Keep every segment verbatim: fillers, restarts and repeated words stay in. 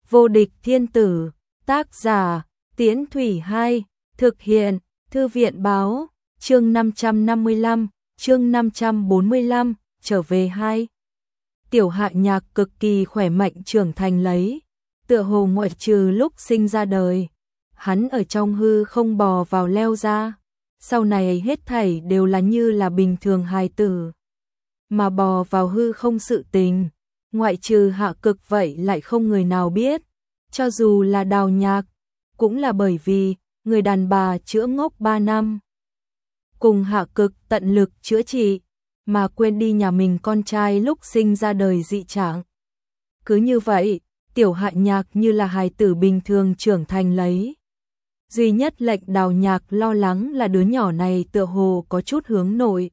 Vô địch thiên tử, tác giả, Tiễn Thủy Hai, thực hiện, Thư viện báo, chương năm trăm năm mươi lăm, chương năm trăm bốn mươi lăm, trở về hai. Tiểu Hạ Nhạc cực kỳ khỏe mạnh trưởng thành lấy, tựa hồ ngoại trừ lúc sinh ra đời, hắn ở trong hư không bò vào leo ra, sau này hết thảy đều là như là bình thường hài tử. Mà bò vào hư không sự tình, ngoại trừ Hạ Cực vậy lại không người nào biết, cho dù là Đào Nhạc, cũng là bởi vì người đàn bà chữa ngốc ba năm. Cùng Hạ Cực tận lực chữa trị, mà quên đi nhà mình con trai lúc sinh ra đời dị trạng. Cứ như vậy, Tiểu Hạ Nhạc như là hài tử bình thường trưởng thành lấy. Duy nhất lệnh Đào Nhạc lo lắng là đứa nhỏ này tựa hồ có chút hướng nội,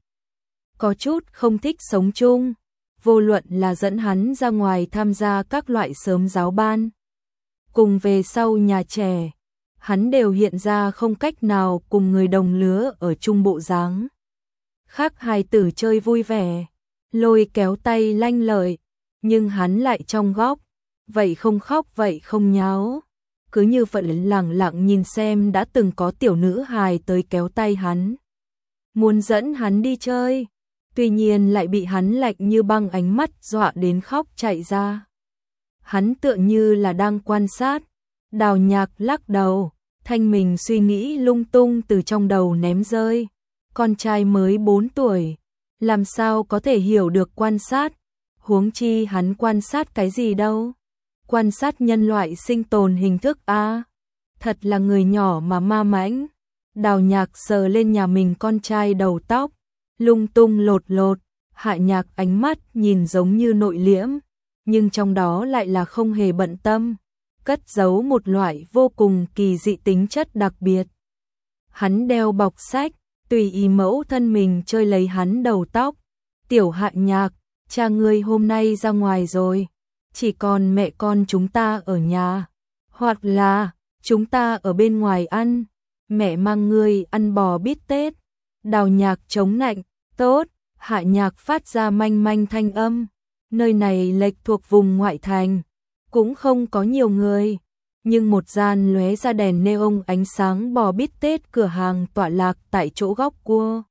có chút không thích sống chung, vô luận là dẫn hắn ra ngoài tham gia các loại sớm giáo ban, cùng về sau nhà trẻ, hắn đều hiện ra không cách nào cùng người đồng lứa ở chung bộ dáng. Khác hài tử chơi vui vẻ, lôi kéo tay lanh lợi, nhưng hắn lại trong góc, vậy không khóc vậy không nháo, cứ như vậy lẳng lặng nhìn xem đã từng có tiểu nữ hài tới kéo tay hắn, muốn dẫn hắn đi chơi, tuy nhiên lại bị hắn lạnh như băng ánh mắt dọa đến khóc chạy ra. Hắn tựa như là đang quan sát. Đào Nhạc lắc đầu, thanh mình suy nghĩ lung tung từ trong đầu ném rơi. Con trai mới bốn tuổi, làm sao có thể hiểu được quan sát, huống chi hắn quan sát cái gì đâu. Quan sát nhân loại sinh tồn hình thức a, thật là người nhỏ mà ma mãnh. Đào Nhạc sờ lên nhà mình con trai đầu tóc, lung tung lột lột, Hạ Nhạc ánh mắt nhìn giống như nội liễm, nhưng trong đó lại là không hề bận tâm, cất giấu một loại vô cùng kỳ dị tính chất đặc biệt. Hắn đeo bọc sách, tùy ý mẫu thân mình chơi lấy hắn đầu tóc. Tiểu Hạ Nhạc, cha ngươi hôm nay ra ngoài rồi, chỉ còn mẹ con chúng ta ở nhà, hoặc là chúng ta ở bên ngoài ăn, mẹ mang ngươi ăn bò bít tết. Đào Nhạc chống nạnh, tốt. Hạ Nhạc phát ra manh manh thanh âm, nơi này lệch thuộc vùng ngoại thành, cũng không có nhiều người, nhưng một gian lóe ra đèn neon ánh sáng bò bít tết cửa hàng tọa lạc tại chỗ góc cua,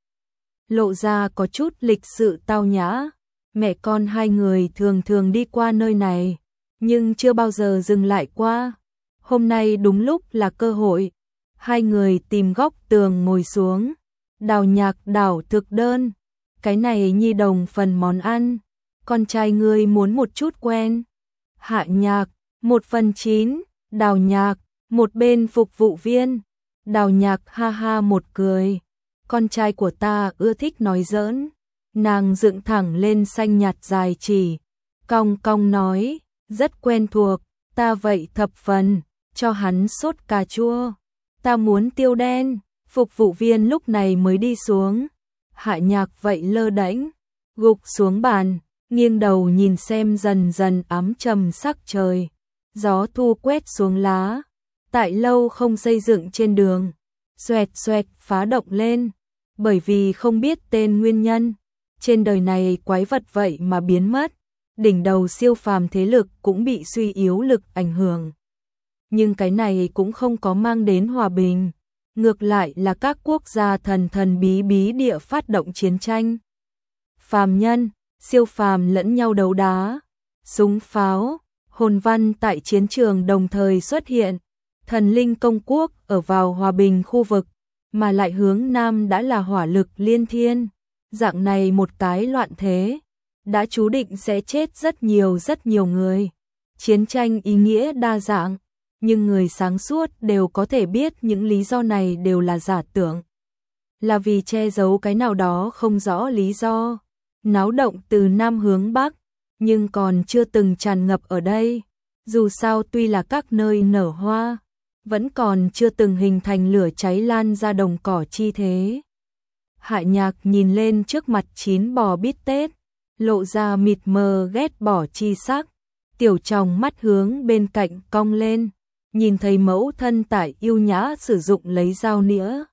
lộ ra có chút lịch sự tao nhã. Mẹ con hai người thường thường đi qua nơi này, nhưng chưa bao giờ dừng lại qua. Hôm nay đúng lúc là cơ hội, hai người tìm góc tường ngồi xuống. Đào Nhạc đảo thực đơn, cái này nhi đồng phần món ăn, con trai ngươi muốn một chút quen. Hạ Nhạc, một phần chín. Đào Nhạc, một bên phục vụ viên. Đào Nhạc ha ha một cười, con trai của ta ưa thích nói giỡn. Nàng dựng thẳng lên xanh nhạt dài chỉ, cong cong nói, rất quen thuộc, ta vậy thập phần, cho hắn sốt cà chua, ta muốn tiêu đen. Phục vụ viên lúc này mới đi xuống. Hạ Nhạc vậy lơ đễnh, gục xuống bàn, nghiêng đầu nhìn xem dần dần ám trầm sắc trời. Gió thu quét xuống lá, tại lâu không xây dựng trên đường, xoẹt xoẹt phá động lên, bởi vì không biết tên nguyên nhân. Trên đời này quái vật vậy mà biến mất, đỉnh đầu siêu phàm thế lực cũng bị suy yếu lực ảnh hưởng. Nhưng cái này cũng không có mang đến hòa bình, ngược lại là các quốc gia thần thần bí bí địa phát động chiến tranh. Phàm nhân, siêu phàm lẫn nhau đấu đá, súng pháo, hồn văn tại chiến trường đồng thời xuất hiện. Thần linh công quốc ở vào hòa bình khu vực, mà lại hướng nam đã là hỏa lực liên thiên. Dạng này một cái loạn thế, đã chú định sẽ chết rất nhiều rất nhiều người. Chiến tranh ý nghĩa đa dạng, nhưng người sáng suốt đều có thể biết những lý do này đều là giả tưởng, là vì che giấu cái nào đó không rõ lý do. Náo động từ nam hướng bắc, nhưng còn chưa từng tràn ngập ở đây. Dù sao tuy là các nơi nở hoa, vẫn còn chưa từng hình thành lửa cháy lan ra đồng cỏ chi thế. Hạ Nhạc nhìn lên trước mặt chín bò bít tết, lộ ra mịt mờ ghét bỏ chi sắc. Tiểu tròng mắt hướng bên cạnh cong lên, nhìn thấy mẫu thân tại yêu nhã sử dụng lấy dao nĩa.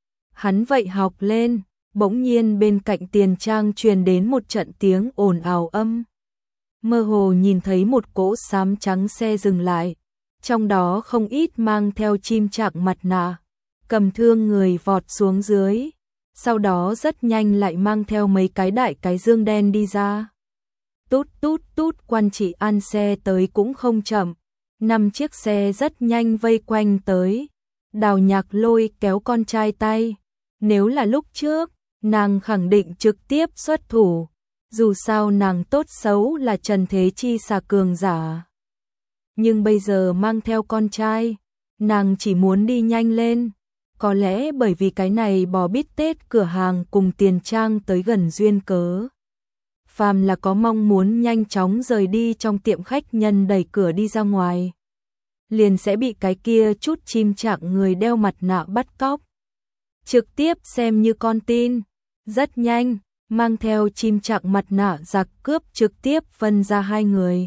Hắn vậy học lên, bỗng nhiên bên cạnh tiền trang truyền đến một trận tiếng ồn ào âm. Mơ hồ nhìn thấy một cỗ xám trắng xe dừng lại, trong đó không ít mang theo chim trạng mặt nạ, cầm thương người vọt xuống dưới, sau đó rất nhanh lại mang theo mấy cái đại cái dương đen đi ra. Tút tút tút, Quan Trị An xe tới cũng không chậm, năm chiếc xe rất nhanh vây quanh tới. Đào Nhạc lôi kéo con trai tay, nếu là lúc trước, nàng khẳng định trực tiếp xuất thủ, dù sao nàng tốt xấu là Trần Thế Chi xà cường giả. Nhưng bây giờ mang theo con trai, nàng chỉ muốn đi nhanh lên, có lẽ bởi vì cái này bò bít tết cửa hàng cùng tiền trang tới gần duyên cớ. Phàm là có mong muốn nhanh chóng rời đi trong tiệm khách nhân đẩy cửa đi ra ngoài, liền sẽ bị cái kia chút chim trạng người đeo mặt nạ bắt cóc. Trực tiếp xem như con tin, rất nhanh, mang theo chim trạng mặt nạ giặc cướp trực tiếp phân ra hai người.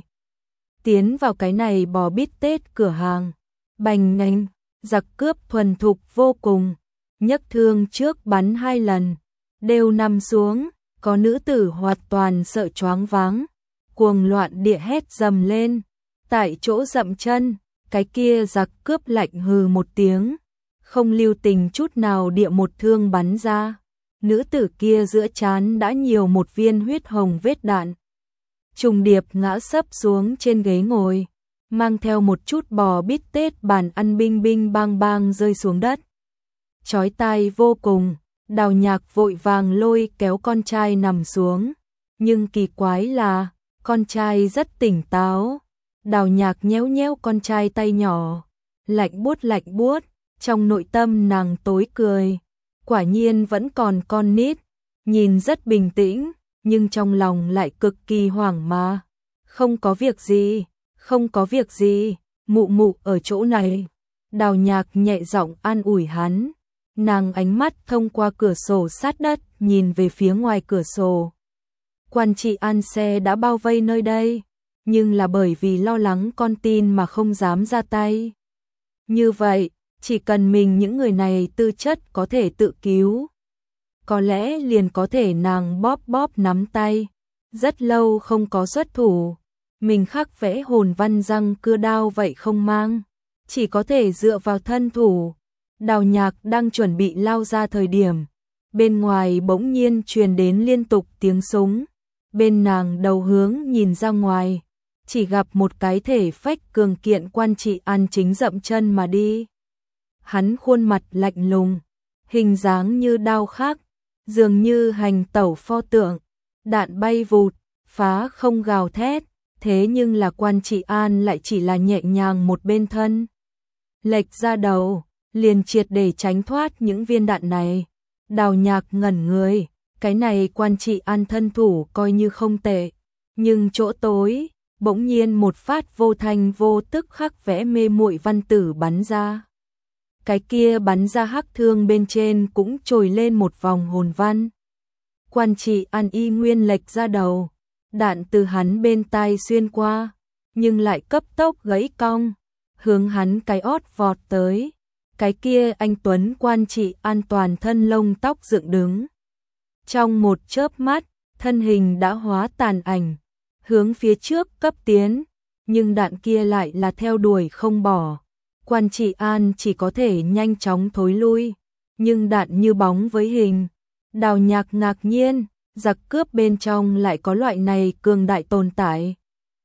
Tiến vào cái này bò bít tết cửa hàng, bành ngành, giặc cướp thuần thục vô cùng, nhấc thương trước bắn hai lần, đều nằm xuống, có nữ tử hoàn toàn sợ choáng váng, cuồng loạn địa hét dầm lên, tại chỗ dậm chân, cái kia giặc cướp lạnh hừ một tiếng, không lưu tình chút nào địa một thương bắn ra, nữ tử kia giữa trán đã nhiều một viên huyết hồng vết đạn. Trùng điệp ngã sấp xuống trên ghế ngồi, mang theo một chút bò bít tết bàn ăn binh binh bang bang rơi xuống đất. Chói tai vô cùng, Đào Nhạc vội vàng lôi kéo con trai nằm xuống, nhưng kỳ quái là, con trai rất tỉnh táo. Đào Nhạc nhéo nhéo con trai tay nhỏ, lạnh buốt lạnh buốt, trong nội tâm nàng tối cười, quả nhiên vẫn còn con nít, nhìn rất bình tĩnh, nhưng trong lòng lại cực kỳ hoảng mà. Không có việc gì, không có việc gì, mụ mụ ở chỗ này. Đào Nhạc nhẹ giọng an ủi hắn, nàng ánh mắt thông qua cửa sổ sát đất nhìn về phía ngoài cửa sổ. Quan Trị An xe đã bao vây nơi đây, nhưng là bởi vì lo lắng con tin mà không dám ra tay. Như vậy, chỉ cần mình những người này tư chất có thể tự cứu, có lẽ liền có thể nàng bóp bóp nắm tay. Rất lâu không có xuất thủ, mình khắc vẽ hồn văn răng cưa đao vậy không mang, chỉ có thể dựa vào thân thủ. Đào Nhạc đang chuẩn bị lao ra thời điểm, bên ngoài bỗng nhiên truyền đến liên tục tiếng súng. Bên nàng đầu hướng nhìn ra ngoài, chỉ gặp một cái thể phách cường kiện Quan Trị An chính dậm chân mà đi. Hắn khuôn mặt lạnh lùng, hình dáng như đao khắc, dường như hành tẩu pho tượng, đạn bay vụt, phá không gào thét, thế nhưng là Quan Trị An lại chỉ là nhẹ nhàng một bên thân. Lệch ra đầu, liền triệt để tránh thoát những viên đạn này. Đào Nhạc ngẩn người, cái này Quan Trị An thân thủ coi như không tệ, nhưng chỗ tối, bỗng nhiên một phát vô thanh vô tức khắc vẽ mê muội văn tử bắn ra. Cái kia bắn ra hắc thương bên trên cũng trồi lên một vòng hồn văn. Quan Trị An y nguyên lệch ra đầu, đạn từ hắn bên tai xuyên qua, nhưng lại cấp tốc gãy cong, hướng hắn cái ót vọt tới. Cái kia anh tuấn Quan Trị An toàn thân lông tóc dựng đứng. Trong một chớp mắt, thân hình đã hóa tàn ảnh, hướng phía trước cấp tiến, nhưng đạn kia lại là theo đuổi không bỏ. Quan Trị An chỉ có thể nhanh chóng thối lui, nhưng đạn như bóng với hình. Đào Nhạc ngạc nhiên, giặc cướp bên trong lại có loại này cường đại tồn tại.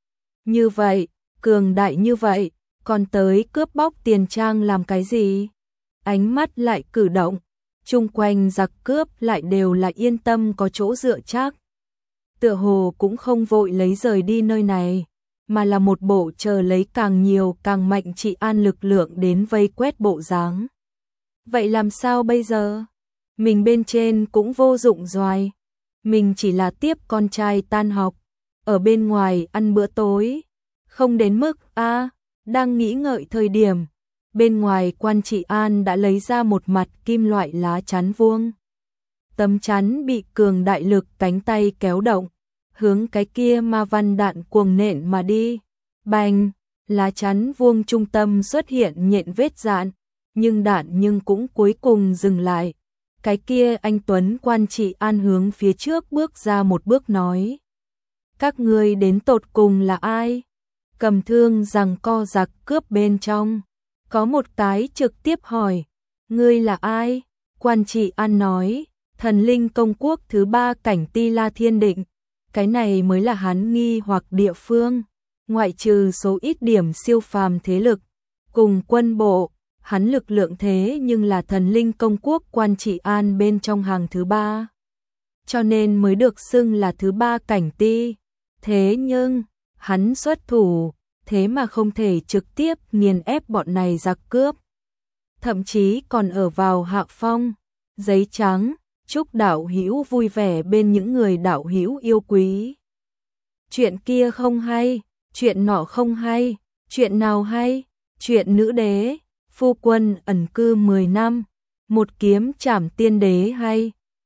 Như vậy, cường đại như vậy, còn tới cướp bóc tiền trang làm cái gì? Ánh mắt lại cử động, chung quanh giặc cướp lại đều là yên tâm có chỗ dựa chắc. Tựa hồ cũng không vội lấy rời đi nơi này, mà là một bộ chờ lấy càng nhiều càng mạnh Trị An lực lượng đến vây quét bộ dáng. Vậy làm sao bây giờ? Mình bên trên cũng vô dụng doài, mình chỉ là tiếp con trai tan học, ở bên ngoài ăn bữa tối, không đến mức a. Đang nghĩ ngợi thời điểm, bên ngoài Quan Trị An đã lấy ra một mặt kim loại lá chắn vuông. Tấm chắn bị cường đại lực cánh tay kéo động, hướng cái kia ma văn đạn cuồng nện mà đi. Bành, lá chắn vuông trung tâm xuất hiện nhện vết dạn, nhưng đạn nhưng cũng cuối cùng dừng lại. Cái kia anh tuấn Quan Trị An hướng phía trước bước ra một bước nói: các ngươi đến tột cùng là ai? cầm thương rằng co giặc cướp bên trong. Có một cái trực tiếp hỏi, ngươi là ai? Quan Trị An nói, thần linh công quốc thứ ba cảnh Ti La Thiên Định. Cái này mới là hắn nghi hoặc địa phương, ngoại trừ số ít điểm siêu phàm thế lực, cùng quân bộ, hắn lực lượng thế nhưng là thần linh công quốc Quan Trị An bên trong hàng thứ ba. Cho nên mới được xưng là thứ ba cảnh ti. Thế nhưng, hắn xuất thủ, thế mà không thể trực tiếp nghiền ép bọn này giặc cướp. Thậm chí còn ở vào hạ phong, giấy trắng, chúc đạo hữu vui vẻ bên những người đạo hữu yêu quý. Chuyện kia không hay, chuyện nọ không hay, chuyện nào hay, chuyện nữ đế, phu quân ẩn cư mười năm, một kiếm trảm tiên đế hay.